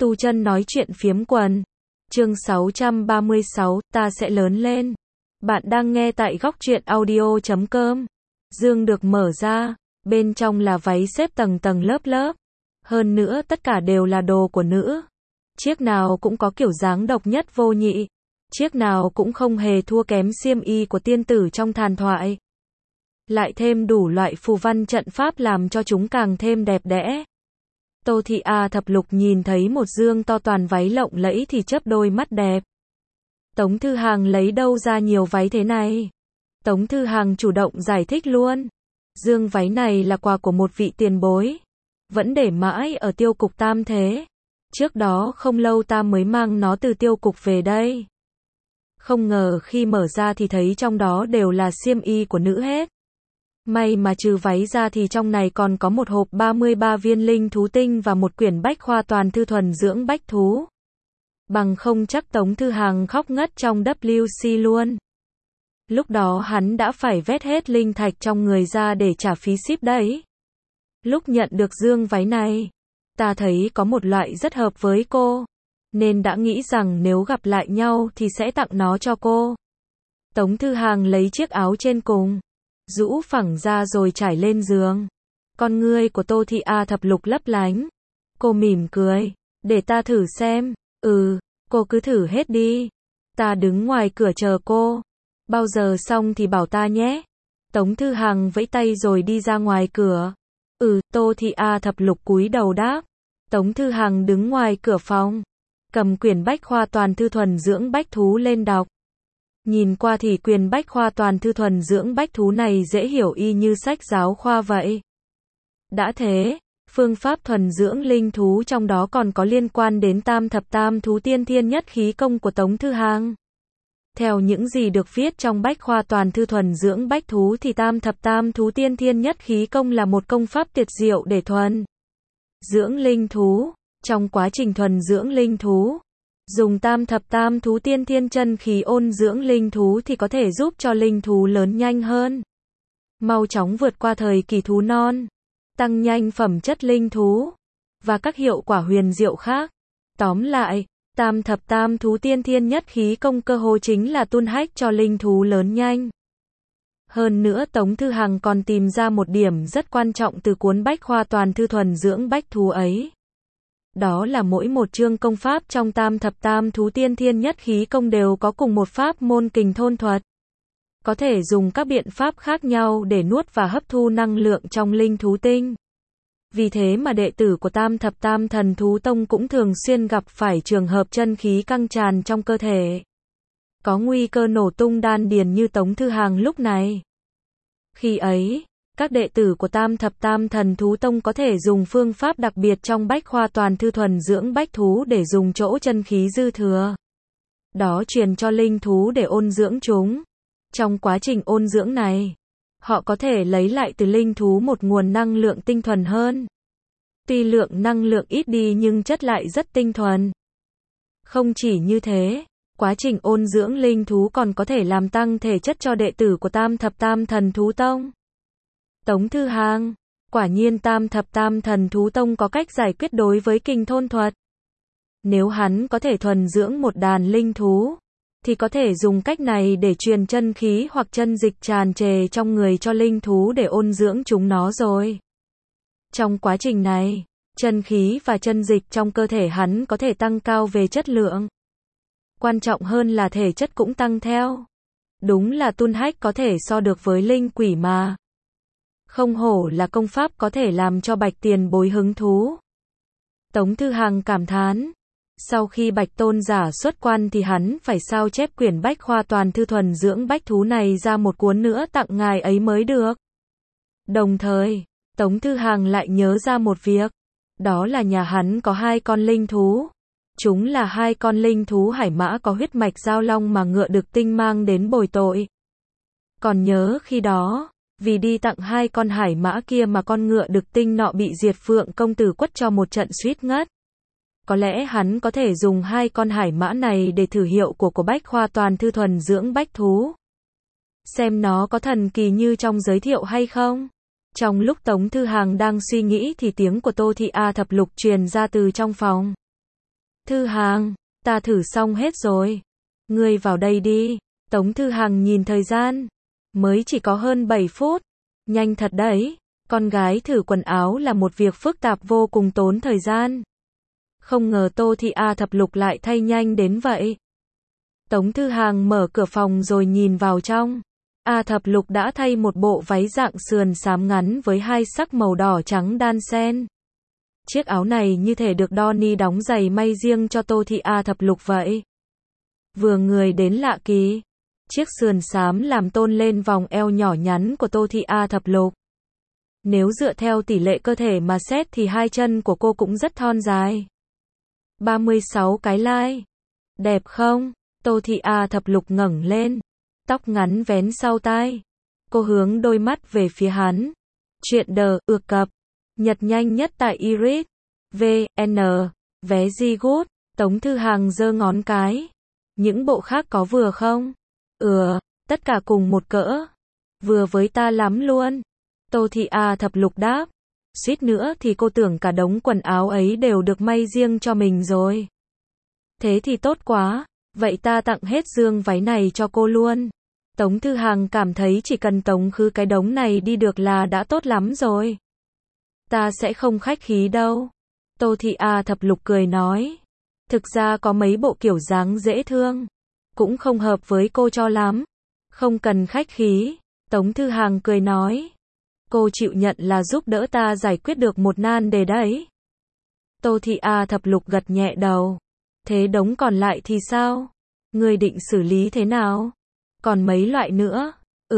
Tu chân nói chuyện phiếm quần. Chương 636, ta sẽ lớn lên. Bạn đang nghe tại góc truyện audio.com. Dương được mở ra, bên trong là váy xếp tầng tầng lớp lớp. Hơn nữa tất cả đều là đồ của nữ. Chiếc nào cũng có kiểu dáng độc nhất vô nhị. Chiếc nào cũng không hề thua kém xiêm y của tiên tử trong thần thoại. Lại thêm đủ loại phù văn trận pháp làm cho chúng càng thêm đẹp đẽ. Tô Thị A Thập Lục nhìn thấy một dương to toàn váy lộng lẫy thì chớp đôi mắt đẹp. Tống Thư Hàng lấy đâu ra nhiều váy thế này? Tống Thư Hàng chủ động giải thích luôn. Dương váy này là quà của một vị tiền bối. Vẫn để mãi ở tiêu cục Tam thế. Trước đó không lâu ta mới mang nó từ tiêu cục về đây. Không ngờ khi mở ra thì thấy trong đó đều là xiêm y của nữ hết. May mà trừ váy ra thì trong này còn có một hộp 33 viên linh thú tinh và một quyển bách khoa toàn thư thuần dưỡng bách thú. Bằng không chắc Tống Thư Hàng khóc ngất trong WC luôn. Lúc đó hắn đã phải vét hết linh thạch trong người ra để trả phí ship đấy. Lúc nhận được dương váy này, ta thấy có một loại rất hợp với cô, nên đã nghĩ rằng nếu gặp lại nhau thì sẽ tặng nó cho cô. Tống Thư Hàng lấy chiếc áo trên cùng, rũ phẳng ra rồi trải lên giường. Con ngươi của Tô Thị A Thập Lục lấp lánh. Cô mỉm cười, để ta thử xem. Cô cứ thử hết đi. Ta đứng ngoài cửa chờ cô. Bao giờ xong thì bảo ta nhé. Tống Thư Hàng vẫy tay rồi đi ra ngoài cửa. Tô Thị A Thập Lục cúi đầu đáp. Tống Thư Hàng đứng ngoài cửa phòng, cầm quyển bách khoa toàn thư thuần dưỡng bách thú lên đọc. Nhìn qua thì quyển bách khoa toàn thư thuần dưỡng bách thú này dễ hiểu y như sách giáo khoa vậy. Đã thế, phương pháp thuần dưỡng linh thú trong đó còn có liên quan đến tam thập tam thú tiên thiên nhất khí công của Tống Thư Hàng. Theo những gì được viết trong bách khoa toàn thư thuần dưỡng bách thú thì tam thập tam thú tiên thiên nhất khí công là một công pháp tuyệt diệu để thuần dưỡng linh thú. Trong quá trình thuần dưỡng linh thú, dùng tam thập tam thú tiên thiên chân khí ôn dưỡng linh thú thì có thể giúp cho linh thú lớn nhanh hơn, mau chóng vượt qua thời kỳ thú non, tăng nhanh phẩm chất linh thú, và các hiệu quả huyền diệu khác. Tóm lại, tam thập tam thú tiên thiên nhất khí công cơ hồ chính là tuôn hách cho linh thú lớn nhanh. Hơn nữa Tống Thư Hàng còn tìm ra một điểm rất quan trọng từ cuốn bách khoa toàn thư thuần dưỡng bách thú ấy. Đó là mỗi một chương công pháp trong tam thập tam thú tiên thiên nhất khí công đều có cùng một pháp môn kình thôn thuật. Có thể dùng các biện pháp khác nhau để nuốt và hấp thu năng lượng trong linh thú tinh. Vì thế mà đệ tử của tam thập tam thần thú tông cũng thường xuyên gặp phải trường hợp chân khí căng tràn trong cơ thể, có nguy cơ nổ tung đan điền như Tống Thư Hàng lúc này. Khi ấy, các đệ tử của tam thập tam thần thú tông có thể dùng phương pháp đặc biệt trong bách khoa toàn thư thuần dưỡng bách thú để dùng chỗ chân khí dư thừa đó truyền cho linh thú để ôn dưỡng chúng. Trong quá trình ôn dưỡng này, họ có thể lấy lại từ linh thú một nguồn năng lượng tinh thuần hơn. Tuy lượng năng lượng ít đi nhưng chất lại rất tinh thuần. Không chỉ như thế, quá trình ôn dưỡng linh thú còn có thể làm tăng thể chất cho đệ tử của tam thập tam thần thú tông. Tống Thư Hàng, quả nhiên tam thập tam thần thú tông có cách giải quyết đối với kình thôn thuật. Nếu hắn có thể thuần dưỡng một đàn linh thú, thì có thể dùng cách này để truyền chân khí hoặc chân dịch tràn trề trong người cho linh thú để ôn dưỡng chúng nó rồi. Trong quá trình này, chân khí và chân dịch trong cơ thể hắn có thể tăng cao về chất lượng. Quan trọng hơn là thể chất cũng tăng theo. Đúng là tuôn hách có thể so được với linh quỷ mà. Không hổ là công pháp có thể làm cho Bạch tiền bối hứng thú. Tống Thư Hàng cảm thán. Sau khi Bạch tôn giả xuất quan thì hắn phải sao chép quyển bách khoa toàn thư thuần dưỡng bách thú này ra một cuốn nữa tặng ngài ấy mới được. Đồng thời, Tống Thư Hàng lại nhớ ra một việc. Đó là nhà hắn có 2 con linh thú. Chúng là 2 con linh thú hải mã có huyết mạch giao long mà Ngựa Đực Tinh mang đến bồi tội. Còn nhớ khi đó, vì đi tặng 2 con hải mã kia mà con Ngựa Đực Tinh nọ bị Diệt Phượng công tử quất cho một trận suýt ngất. Có lẽ hắn có thể dùng 2 con hải mã này để thử hiệu của bách khoa toàn thư thuần dưỡng bách thú. Xem nó có thần kỳ như trong giới thiệu hay không. Trong lúc Tống Thư Hàng đang suy nghĩ thì tiếng của Tô Thị A Thập Lục truyền ra từ trong phòng. Thư Hàng, ta thử xong hết rồi. Ngươi vào đây đi. Tống Thư Hàng nhìn thời gian. Mới chỉ có hơn 7 phút. Nhanh thật đấy. Con gái thử quần áo là một việc phức tạp vô cùng tốn thời gian. Không ngờ Tô Thị A Thập Lục lại thay nhanh đến vậy. Tống Thư Hàng mở cửa phòng rồi nhìn vào trong. A Thập Lục đã thay một bộ váy dạng sườn xám ngắn với hai sắc màu đỏ trắng đan xen. Chiếc áo này như thể được Donnie đóng giày may riêng cho Tô Thị A Thập Lục vậy. Vừa người đến lạ kỳ. Chiếc sườn xám làm tôn lên vòng eo nhỏ nhắn của Tô Thị A Thập Lục. Nếu dựa theo tỷ lệ cơ thể mà xét thì hai chân của cô cũng rất thon dài. 36 cái like. Đẹp không? Tô Thị A Thập Lục ngẩng lên. Tóc ngắn vén sau tai. Cô hướng đôi mắt về phía hắn. Chuyện đờ, ược cập. Nhật nhanh nhất tại Iris. VN. Very good. Tống Thư Hàng giơ ngón cái. Những bộ khác có vừa không? Tất cả cùng một cỡ. Vừa với ta lắm luôn. Tô Thị A Thập Lục đáp. Suýt nữa thì cô tưởng cả đống quần áo ấy đều được may riêng cho mình rồi. Thế thì tốt quá. Vậy ta tặng hết dương váy này cho cô luôn. Tống Thư Hàng cảm thấy chỉ cần tống khứ cái đống này đi được là đã tốt lắm rồi. Ta sẽ không khách khí đâu. Tô Thị A Thập Lục cười nói. Thực ra có mấy bộ kiểu dáng dễ thương. Cũng không hợp với cô cho lắm. Không cần khách khí. Tống Thư Hàng cười nói. Cô chịu nhận là giúp đỡ ta giải quyết được một nan đề đấy. Tô Thị A Thập Lục gật nhẹ đầu. Thế đống còn lại thì sao? Ngươi định xử lý thế nào? Còn mấy loại nữa?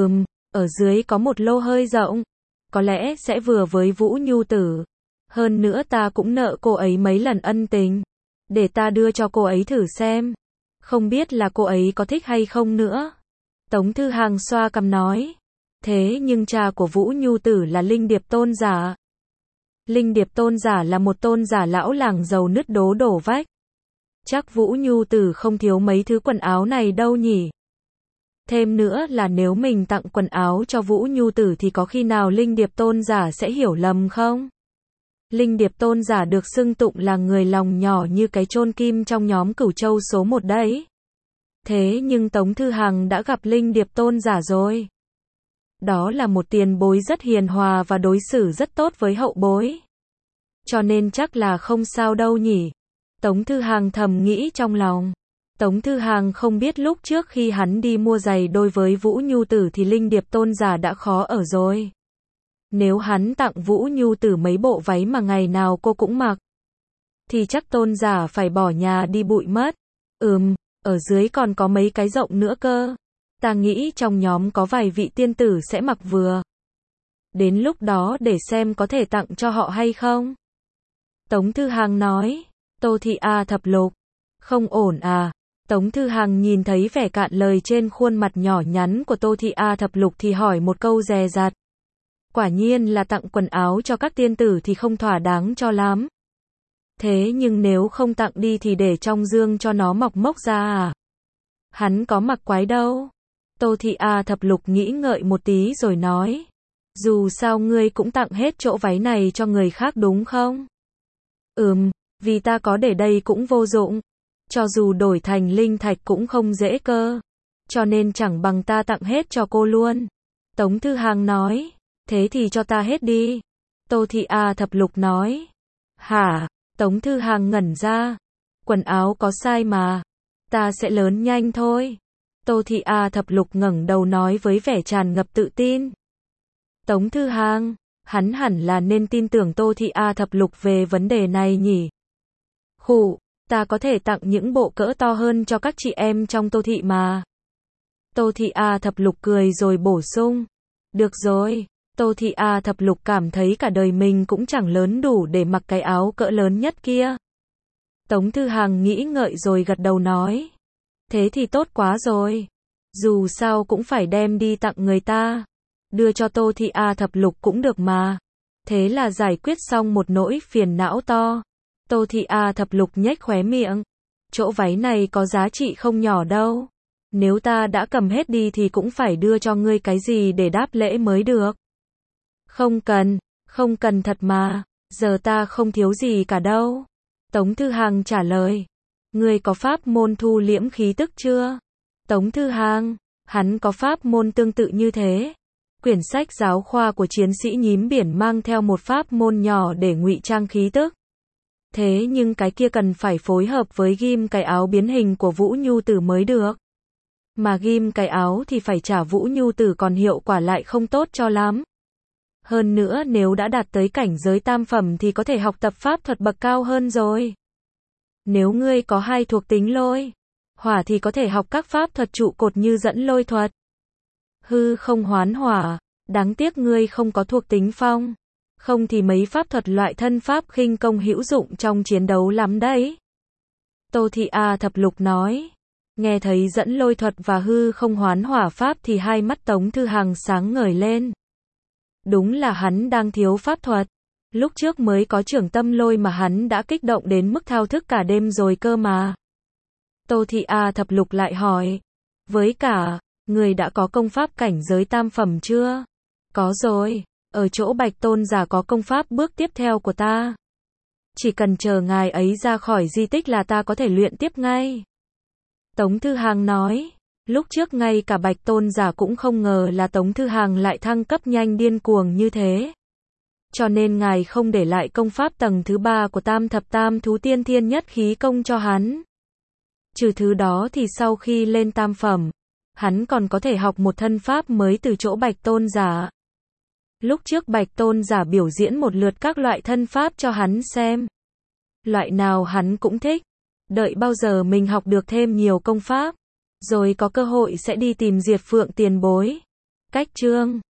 Ở dưới có một lô hơi rộng. Có lẽ sẽ vừa với Vũ Nhu Tử. Hơn nữa ta cũng nợ cô ấy mấy lần ân tình. Để ta đưa cho cô ấy thử xem. Không biết là cô ấy có thích hay không nữa. Tống Thư Hàng xoa cằm nói. Thế nhưng cha của Vũ Nhu Tử là Linh Điệp Tôn Giả. Linh Điệp Tôn Giả là một tôn giả lão làng giàu nứt đổ vách. Chắc Vũ Nhu Tử không thiếu mấy thứ quần áo này đâu nhỉ. Thêm nữa là nếu mình tặng quần áo cho Vũ Nhu Tử thì có khi nào Linh Điệp Tôn Giả sẽ hiểu lầm không? Linh Điệp Tôn Giả được xưng tụng là người lòng nhỏ như cái chôn kim trong nhóm Cửu Châu số 1 đấy. Thế nhưng Tống Thư Hàng đã gặp Linh Điệp Tôn Giả rồi. Đó là một tiền bối rất hiền hòa và đối xử rất tốt với hậu bối. Cho nên chắc là không sao đâu nhỉ. Tống Thư Hàng thầm nghĩ trong lòng. Tống Thư Hàng không biết lúc trước khi hắn đi mua giày đôi với Vũ Nhu Tử thì Linh Điệp Tôn Giả đã khó ở rồi. Nếu hắn tặng Vũ Nhu Tử mấy bộ váy mà ngày nào cô cũng mặc, thì chắc Tôn Giả phải bỏ nhà đi bụi mất. Ở dưới còn có mấy cái rộng nữa cơ. Ta nghĩ trong nhóm có vài vị tiên tử sẽ mặc vừa. Đến lúc đó để xem có thể tặng cho họ hay không. Tống Thư Hàng nói. Tô Thị A Thập Lục. Không ổn à. Tống Thư Hàng nhìn thấy vẻ cạn lời trên khuôn mặt nhỏ nhắn của Tô Thị A Thập Lục thì hỏi một câu dè dặt. Quả nhiên là tặng quần áo cho các tiên tử thì không thỏa đáng cho lắm. Thế nhưng nếu không tặng đi thì để trong dương cho nó mọc mốc ra à? Hắn có mặc quái đâu. Tô Thị A Thập Lục nghĩ ngợi một tí rồi nói. Dù sao ngươi cũng tặng hết chỗ váy này cho người khác đúng không? Vì ta có để đây cũng vô dụng. Cho dù đổi thành linh thạch cũng không dễ cơ. Cho nên chẳng bằng ta tặng hết cho cô luôn. Tống Thư Hàng nói. Thế thì cho ta hết đi. Tô Thị A Thập Lục nói. Hả? Tống Thư Hàng ngẩn ra. Quần áo có sai mà. Ta sẽ lớn nhanh thôi. Tô Thị A Thập Lục ngẩng đầu nói với vẻ tràn ngập tự tin. Tống Thư Hàng, hắn hẳn là nên tin tưởng Tô Thị A Thập Lục về vấn đề này nhỉ. Ta có thể tặng những bộ cỡ to hơn cho các chị em trong Tô Thị mà. Tô Thị A Thập Lục cười rồi bổ sung. Được rồi. Tô Thị A Thập Lục cảm thấy cả đời mình cũng chẳng lớn đủ để mặc cái áo cỡ lớn nhất kia. Tống Thư Hàng nghĩ ngợi rồi gật đầu nói. Thế thì tốt quá rồi. Dù sao cũng phải đem đi tặng người ta. Đưa cho Tô Thị A Thập Lục cũng được mà. Thế là giải quyết xong một nỗi phiền não to. Tô Thị A Thập Lục nhếch khóe miệng. Chỗ váy này có giá trị không nhỏ đâu. Nếu ta đã cầm hết đi thì cũng phải đưa cho ngươi cái gì để đáp lễ mới được. Không cần thật mà. Giờ ta không thiếu gì cả đâu. Tống Thư Hàng trả lời. Ngươi có pháp môn thu liễm khí tức chưa? Tống Thư Hàng, hắn có pháp môn tương tự như thế. Quyển sách giáo khoa của chiến sĩ nhím biển mang theo một pháp môn nhỏ để ngụy trang khí tức. Thế nhưng cái kia cần phải phối hợp với ghim cái áo biến hình của Vũ Nhu Tử mới được. Mà ghim cái áo thì phải trả Vũ Nhu Tử còn hiệu quả lại không tốt cho lắm. Hơn nữa nếu đã đạt tới cảnh giới tam phẩm thì có thể học tập pháp thuật bậc cao hơn rồi. Nếu ngươi có hai thuộc tính lôi, hỏa thì có thể học các pháp thuật trụ cột như dẫn lôi thuật. Hư không hoán hỏa, đáng tiếc ngươi không có thuộc tính phong. Không thì mấy pháp thuật loại thân pháp khinh công hữu dụng trong chiến đấu lắm đấy. Tô Thị A Thập Lục nói. Nghe thấy dẫn lôi thuật và hư không hoán hỏa pháp thì hai mắt Tống Thư Hàng sáng ngời lên. Đúng là hắn đang thiếu pháp thuật. Lúc trước mới có trưởng tâm lôi mà hắn đã kích động đến mức thao thức cả đêm rồi cơ mà. Tô Thị A Thập Lục lại hỏi. Với cả, người đã có công pháp cảnh giới tam phẩm chưa? Có rồi, ở chỗ Bạch Tôn giả có công pháp bước tiếp theo của ta. Chỉ cần chờ ngài ấy ra khỏi di tích là ta có thể luyện tiếp ngay. Tống Thư Hàng nói. Lúc trước ngay cả Bạch Tôn giả cũng không ngờ là Tống Thư Hàng lại thăng cấp nhanh điên cuồng như thế. Cho nên ngài không để lại công pháp tầng thứ 3 của Tam Thập Tam Thú Tiên Thiên Nhất Khí Công cho hắn. Trừ thứ đó thì sau khi lên tam phẩm, hắn còn có thể học một thân pháp mới từ chỗ Bạch Tôn giả. Lúc trước Bạch Tôn giả biểu diễn một lượt các loại thân pháp cho hắn xem. Loại nào hắn cũng thích. Đợi bao giờ mình học được thêm nhiều công pháp, rồi có cơ hội sẽ đi tìm Diệt Phượng tiền bối. Cách chương